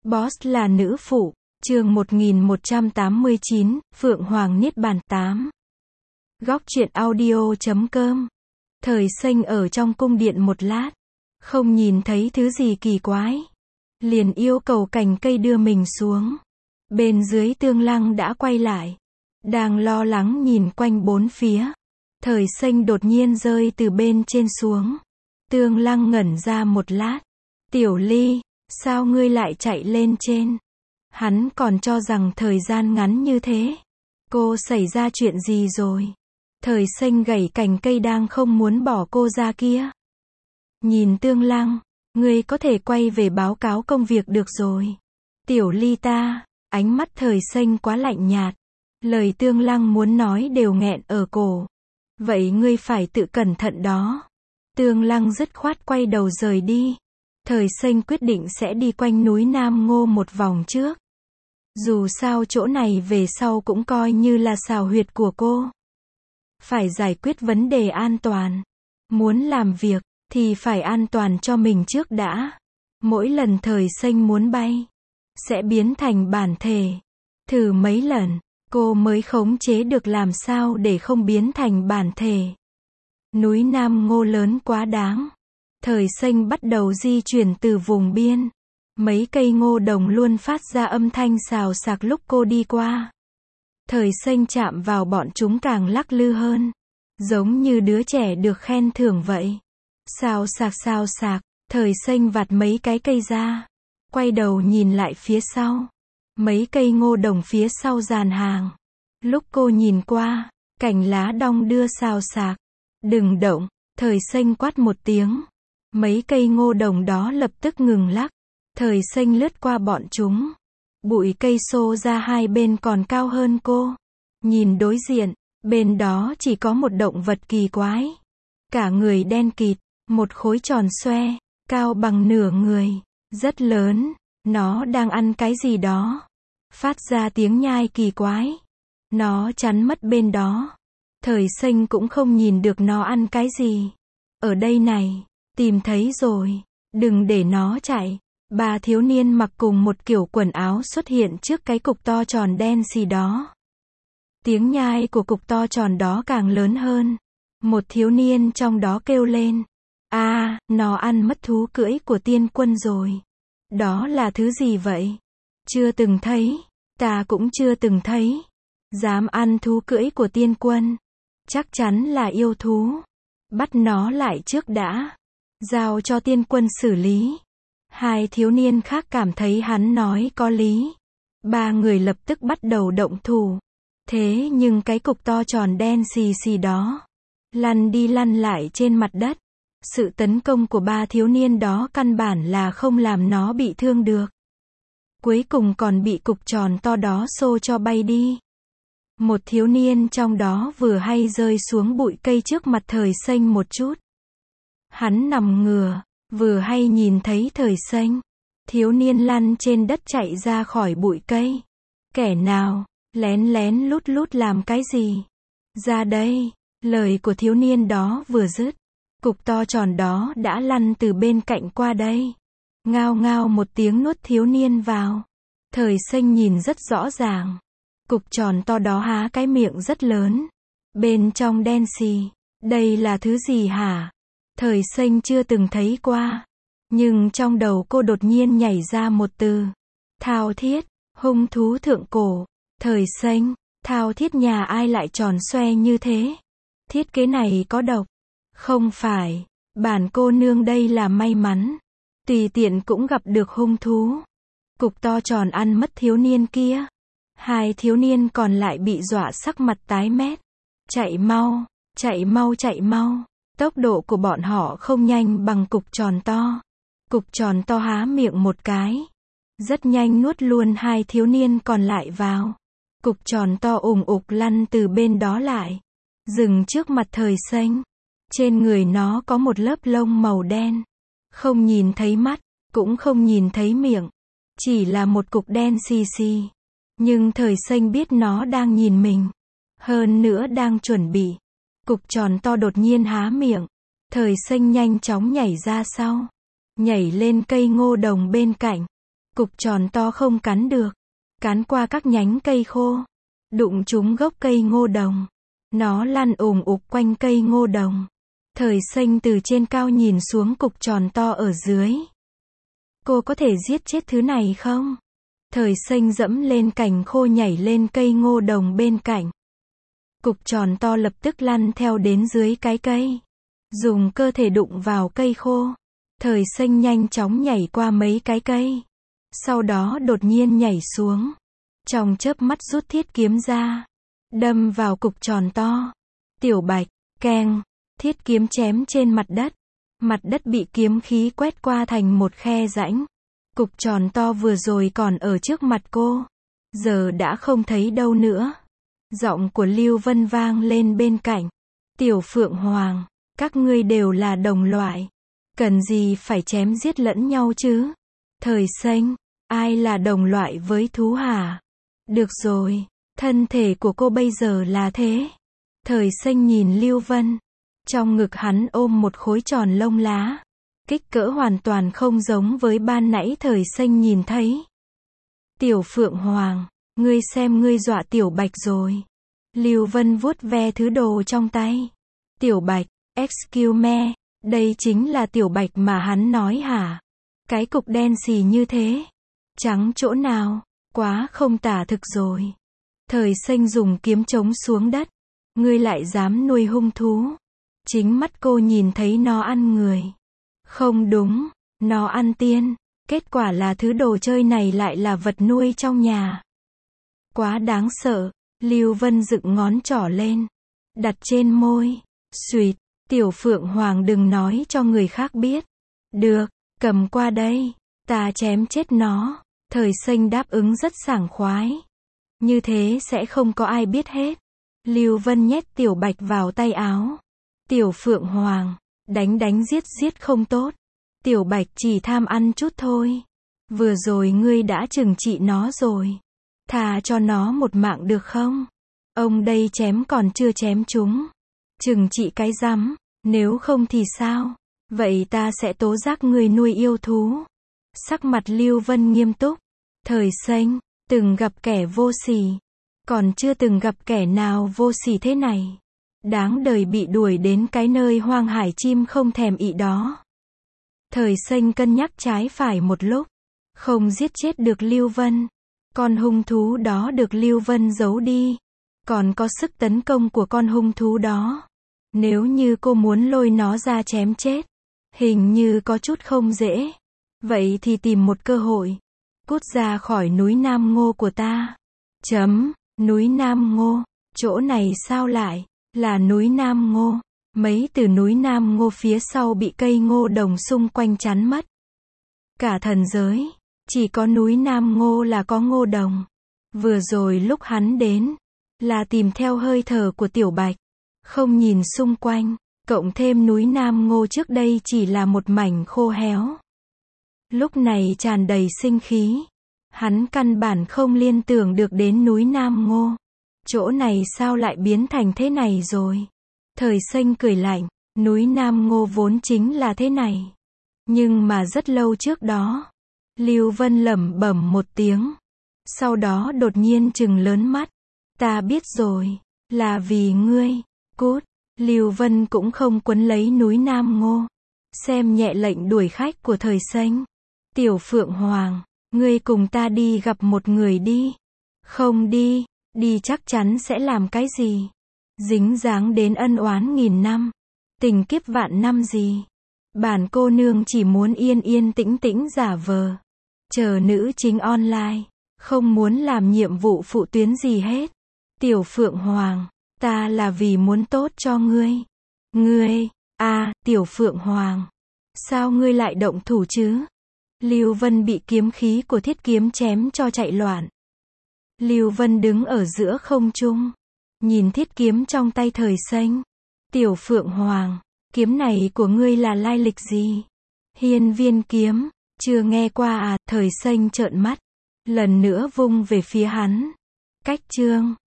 Boss là nữ phụ, chương 1189, Phượng Hoàng Niết Bàn 8. Góc truyện audio.com. Thời Xanh ở trong cung điện một lát, không nhìn thấy thứ gì kỳ quái, liền yêu cầu cành cây đưa mình xuống. Bên dưới Tương Lăng đã quay lại, đang lo lắng nhìn quanh bốn phía. Thời Xanh đột nhiên rơi từ bên trên xuống. Tương Lăng ngẩn ra một lát. Tiểu Ly, sao ngươi lại chạy lên trên? Hắn còn cho rằng thời gian ngắn như thế. Cô xảy ra chuyện gì rồi? Thời Xanh gẩy cành cây đang không muốn bỏ cô ra kia. Nhìn Tương Lăng, ngươi có thể quay về báo cáo công việc được rồi. Tiểu Ly ta, ánh mắt Thời Xanh quá lạnh nhạt. Lời Tương Lăng muốn nói đều nghẹn ở cổ. Vậy ngươi phải tự cẩn thận đó. Tương Lăng dứt khoát quay đầu rời đi. Thời Xanh quyết định sẽ đi quanh núi Nam Ngô một vòng trước. Dù sao chỗ này về sau cũng coi như là xào huyệt của cô. Phải giải quyết vấn đề an toàn. Muốn làm việc, thì phải an toàn cho mình trước đã. Mỗi lần Thời Xanh muốn bay, sẽ biến thành bản thể. Thử mấy lần, cô mới khống chế được làm sao để không biến thành bản thể. Núi Nam Ngô lớn quá đáng. Thời Xanh bắt đầu di chuyển từ vùng biên. Mấy cây ngô đồng luôn phát ra âm thanh xào xạc lúc cô đi qua. Thời Xanh chạm vào bọn chúng càng lắc lư hơn. Giống như đứa trẻ được khen thưởng vậy. Xào xạc, Thời Xanh vặt mấy cái cây ra. Quay đầu nhìn lại phía sau. Mấy cây ngô đồng phía sau dàn hàng. Lúc cô nhìn qua, cành lá đong đưa xào xạc. Đừng động, Thời Xanh quát một tiếng. Mấy cây ngô đồng đó lập tức ngừng lắc. Thời Xanh lướt qua bọn chúng. Bụi cây xô ra hai bên còn cao hơn cô. Nhìn đối diện, bên đó chỉ có một động vật kỳ quái. Cả người đen kịt, một khối tròn xoe, cao bằng nửa người, rất lớn. Nó đang ăn cái gì đó. Phát ra tiếng nhai kỳ quái. Nó chắn mất bên đó. Thời Xanh cũng không nhìn được nó ăn cái gì. Ở đây này, tìm thấy rồi. Đừng để nó chạy. Ba thiếu niên mặc cùng một kiểu quần áo xuất hiện trước cái cục to tròn đen xì đó. Tiếng nhai của cục to tròn đó càng lớn hơn. Một thiếu niên trong đó kêu lên. Nó ăn mất thú cưỡi của tiên quân rồi. Đó là thứ gì vậy? Chưa từng thấy. Ta cũng chưa từng thấy. Dám ăn thú cưỡi của tiên quân. Chắc chắn là yêu thú. Bắt nó lại trước đã. Giao cho tiên quân xử lý. Hai thiếu niên khác cảm thấy hắn nói có lý. Ba người lập tức bắt đầu động thủ. Thế nhưng cái cục to tròn đen xì xì đó lăn đi lăn lại trên mặt đất. Sự tấn công của ba thiếu niên đó căn bản là không làm nó bị thương được. Cuối cùng còn bị cục tròn to đó xô cho bay đi. Một thiếu niên trong đó vừa hay rơi xuống bụi cây trước mặt Thời Xanh một chút. Hắn nằm ngửa, vừa hay nhìn thấy Thời Xanh. Thiếu niên lăn trên đất chạy ra khỏi bụi cây. Kẻ nào, lén lén lút lút làm cái gì? Ra đây, lời của thiếu niên đó vừa dứt. Cục to tròn đó đã lăn từ bên cạnh qua đây. Ngao ngao một tiếng nuốt thiếu niên vào. Thời Xanh nhìn rất rõ ràng. Cục tròn to đó há cái miệng rất lớn. Bên trong đen xì. Đây là thứ gì hả? Thời Xanh chưa từng thấy qua. Nhưng trong đầu cô đột nhiên nhảy ra một từ. Thao thiết, hung thú thượng cổ. Thời Xanh, thao thiết nhà ai lại tròn xoe như thế? Thiết kế này có độc. Không phải, bản cô nương đây là may mắn. Tùy tiện cũng gặp được hung thú. Cục to tròn ăn mất thiếu niên kia. Hai thiếu niên còn lại bị dọa sắc mặt tái mét. Chạy mau, chạy mau, chạy mau. Tốc độ của bọn họ không nhanh bằng cục tròn to. Cục tròn to há miệng một cái. Rất nhanh nuốt luôn hai thiếu niên còn lại vào. Cục tròn to ủng ục lăn từ bên đó lại. Dừng trước mặt Thời Xanh. Trên người nó có một lớp lông màu đen. Không nhìn thấy mắt, cũng không nhìn thấy miệng. Chỉ là một cục đen xì xì. Nhưng Thời Xanh biết nó đang nhìn mình. Hơn nữa đang chuẩn bị. Cục tròn to đột nhiên há miệng. Thời Xanh nhanh chóng nhảy ra sau. Nhảy lên cây ngô đồng bên cạnh. Cục tròn to không cắn được. Cán qua các nhánh cây khô. Đụng trúng gốc cây ngô đồng. Nó lăn ùng ục quanh cây ngô đồng. Thời Xanh từ trên cao nhìn xuống cục tròn to ở dưới. Cô có thể giết chết thứ này không? Thời Xanh dẫm lên cành khô nhảy lên cây ngô đồng bên cạnh. Cục tròn to lập tức lăn theo đến dưới cái cây. Dùng cơ thể đụng vào cây khô. Thời Xanh nhanh chóng nhảy qua mấy cái cây. Sau đó đột nhiên nhảy xuống. Trong chớp mắt rút thiết kiếm ra. Đâm vào cục tròn to. Tiểu Bạch, keng. Thiết kiếm chém trên mặt đất. Mặt đất bị kiếm khí quét qua thành một khe rãnh. Cục tròn to vừa rồi còn ở trước mặt cô. Giờ đã không thấy đâu nữa. Giọng của Lưu Vân vang lên bên cạnh. Tiểu Phượng Hoàng, các ngươi đều là đồng loại. Cần gì phải chém giết lẫn nhau chứ? Thời Xanh, ai là đồng loại với thú hả? Được rồi, thân thể của cô bây giờ là thế. Thời Xanh nhìn Lưu Vân. Trong ngực hắn ôm một khối tròn lông lá. Kích cỡ hoàn toàn không giống với ban nãy Thời Xanh nhìn thấy. Tiểu Phượng Hoàng, ngươi xem ngươi dọa Tiểu Bạch rồi. Lưu Vân vuốt ve thứ đồ trong tay. Tiểu Bạch, excuse me, đây chính là Tiểu Bạch mà hắn nói hả? Cái cục đen xì như thế. Trắng chỗ nào, quá không tả thực rồi. Thời Xanh dùng kiếm chống xuống đất. Ngươi lại dám nuôi hung thú. Chính mắt cô nhìn thấy nó ăn người. Không đúng, nó ăn tiên. Kết quả là thứ đồ chơi này lại là vật nuôi trong nhà. Quá đáng sợ. Lưu Vân dựng ngón trỏ lên. Đặt trên môi. Xuyệt, Tiểu Phượng Hoàng đừng nói cho người khác biết. Được, cầm qua đây. Ta chém chết nó. Thời Xanh đáp ứng rất sảng khoái. Như thế sẽ không có ai biết hết. Lưu Vân nhét Tiểu Bạch vào tay áo. Tiểu Phượng Hoàng, đánh giết không tốt. Tiểu Bạch chỉ tham ăn chút thôi. Vừa rồi ngươi đã trừng trị nó rồi. Thà cho nó một mạng được không? Ông đây chém còn chưa chém chúng. Trừng trị cái rắm, nếu không thì sao? Vậy ta sẽ tố giác ngươi nuôi yêu thú. Sắc mặt Lưu Vân nghiêm túc. Thời Xanh, từng gặp kẻ vô sỉ. Còn chưa từng gặp kẻ nào vô sỉ thế này. Đáng đời bị đuổi đến cái nơi hoang hải chim không thèm ị đó. Thời Xanh cân nhắc trái phải một lúc. Không giết chết được Lưu Vân. Con hung thú đó được Lưu Vân giấu đi. Còn có sức tấn công của con hung thú đó. Nếu như cô muốn lôi nó ra chém chết. Hình như có chút không dễ. Vậy thì tìm một cơ hội. Cút ra khỏi núi Nam Ngô của ta. Núi Nam Ngô. Chỗ này sao lại là núi Nam Ngô? Mấy từ núi Nam Ngô phía sau bị cây ngô đồng xung quanh chắn mất. Cả thần giới, chỉ có núi Nam Ngô là có ngô đồng. Vừa rồi lúc hắn đến, là tìm theo hơi thở của Tiểu Bạch. Không nhìn xung quanh, cộng thêm núi Nam Ngô trước đây chỉ là một mảnh khô héo. Lúc này tràn đầy sinh khí. Hắn căn bản không liên tưởng được đến núi Nam Ngô. Chỗ này sao lại biến thành thế này rồi? Thời Xanh cười lạnh, núi Nam Ngô vốn chính là thế này. Nhưng mà rất lâu trước đó. Lưu Vân lẩm bẩm một tiếng. Sau đó đột nhiên trừng lớn mắt. Ta biết rồi, là vì ngươi. Cút. Lưu Vân cũng không quấn lấy núi Nam Ngô. Xem nhẹ lệnh đuổi khách của Thời Xanh. Tiểu Phượng Hoàng, ngươi cùng ta đi gặp một người đi. Không đi, đi chắc chắn sẽ làm cái gì? Dính dáng đến ân oán nghìn năm. Tình kiếp vạn năm gì? Bản cô nương chỉ muốn yên yên tĩnh tĩnh giả vờ. Chờ nữ chính online. Không muốn làm nhiệm vụ phụ tuyến gì hết. Tiểu Phượng Hoàng, ta là vì muốn tốt cho ngươi. Ngươi, Tiểu Phượng Hoàng. Sao ngươi lại động thủ chứ? Lưu Vân bị kiếm khí của thiết kiếm chém cho chạy loạn. Lưu Vân đứng ở giữa không trung. Nhìn thiết kiếm trong tay Thời Xanh. Tiểu Phượng Hoàng, kiếm này của ngươi là lai lịch gì? Hiên Viên kiếm, chưa nghe qua à? Thời Xanh trợn mắt. Lần nữa vung về phía hắn. Cách chương.